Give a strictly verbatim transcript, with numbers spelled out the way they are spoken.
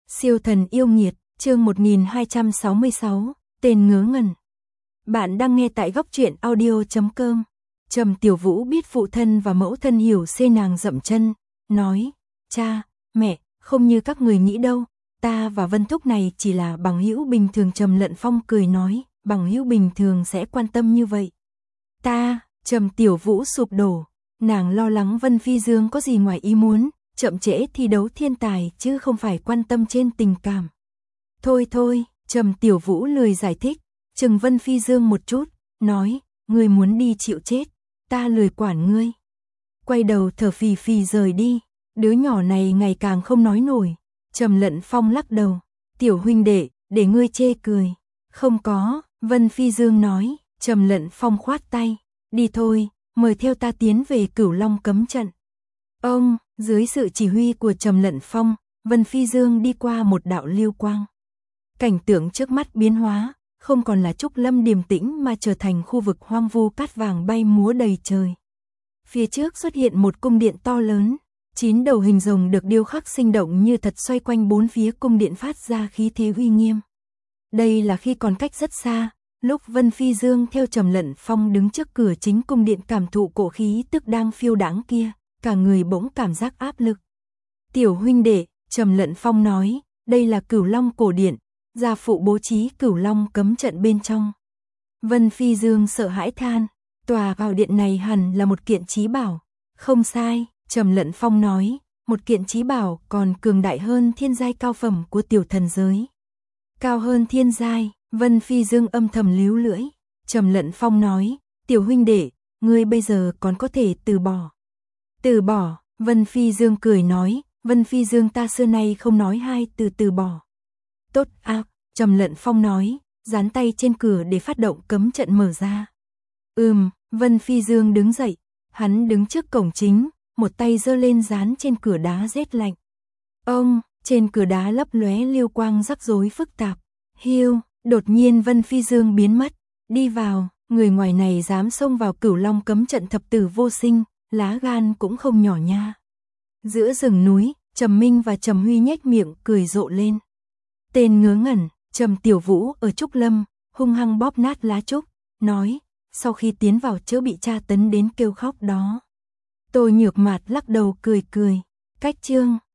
Siêu thần yêu nghiệt, chương một nghìn hai trăm sáu mươi sáu, tên ngớ ngẩn. Bạn đang nghe tại góc truyện audio chấm com. Trầm Tiểu Vũ biết phụ thân và mẫu thân hiểu xê nàng dậm chân, nói, cha, mẹ, không như các người nghĩ đâu, ta và Vân Thúc này chỉ là bằng hữu bình thường. Trầm Lận Phong cười nói, bằng hữu bình thường sẽ quan tâm như vậy. Ta, Trầm Tiểu Vũ sụp đổ, nàng lo lắng Vân Phi Dương có gì ngoài ý muốn, chậm trễ thi đấu thiên tài chứ không phải quan tâm trên tình cảm. Thôi thôi, Trầm Tiểu Vũ lười giải thích, chừng Vân Phi Dương một chút, nói, ngươi muốn đi chịu chết, ta lười quản ngươi. Quay đầu thở phì phì rời đi, đứa nhỏ này ngày càng không nói nổi. Trầm Lận Phong lắc đầu, tiểu huynh đệ, để ngươi chê cười. Không có, Vân Phi Dương nói. Trầm Lận Phong khoát tay, đi thôi, mời theo ta tiến về Cửu Long cấm trận. Ông, dưới sự chỉ huy của Trầm Lận Phong, Vân Phi Dương đi qua một đạo lưu quang. Cảnh tượng trước mắt biến hóa, không còn là trúc lâm điềm tĩnh mà trở thành khu vực hoang vu, cát vàng bay múa đầy trời. Phía trước xuất hiện một cung điện to lớn, chín đầu hình rồng được điêu khắc sinh động như thật xoay quanh bốn phía cung điện phát ra khí thế uy nghiêm. Đây là khi còn cách rất xa, lúc Vân Phi Dương theo Trầm Lận Phong đứng trước cửa chính cung điện cảm thụ cổ khí tức đang phiêu đãng kia, cả người bỗng cảm giác áp lực. Tiểu huynh đệ, Trầm Lận Phong nói, đây là Cửu Long cổ điện, gia phụ bố trí Cửu Long cấm trận bên trong. Vân Phi Dương sợ hãi than, tòa vào điện này hẳn là một kiện chí bảo. Không sai, Trầm Lận Phong nói, một kiện chí bảo còn cường đại hơn thiên giai cao phẩm của tiểu thần giới. Cao hơn thiên giai, Vân Phi Dương âm thầm líu lưỡi. Trầm Lận Phong nói, tiểu huynh đệ, ngươi bây giờ còn có thể từ bỏ. Từ bỏ, Vân Phi Dương cười nói, Vân Phi Dương ta xưa nay không nói hai từ từ bỏ. Tốt ác, Trầm Lận Phong nói, dán tay trên cửa để phát động cấm trận mở ra. Ừm, Vân Phi Dương đứng dậy, hắn đứng trước cổng chính, một tay giơ lên dán trên cửa đá rét lạnh. Ông, trên cửa đá lấp lóe lưu quang rắc rối phức tạp. Hiu, đột nhiên Vân Phi Dương biến mất, đi vào, người ngoài này dám xông vào Cửu Long cấm trận thập tử vô sinh, lá gan cũng không nhỏ nha. Giữa rừng núi, Trầm Minh và Trầm Huy nhếch miệng cười rộ lên. Tên ngớ ngẩn, Trầm Tiểu Vũ ở trúc lâm, hung hăng bóp nát lá trúc, nói, sau khi tiến vào chớ bị tra tấn đến kêu khóc đó. Tôi nhược mạt lắc đầu cười cười, cách chương.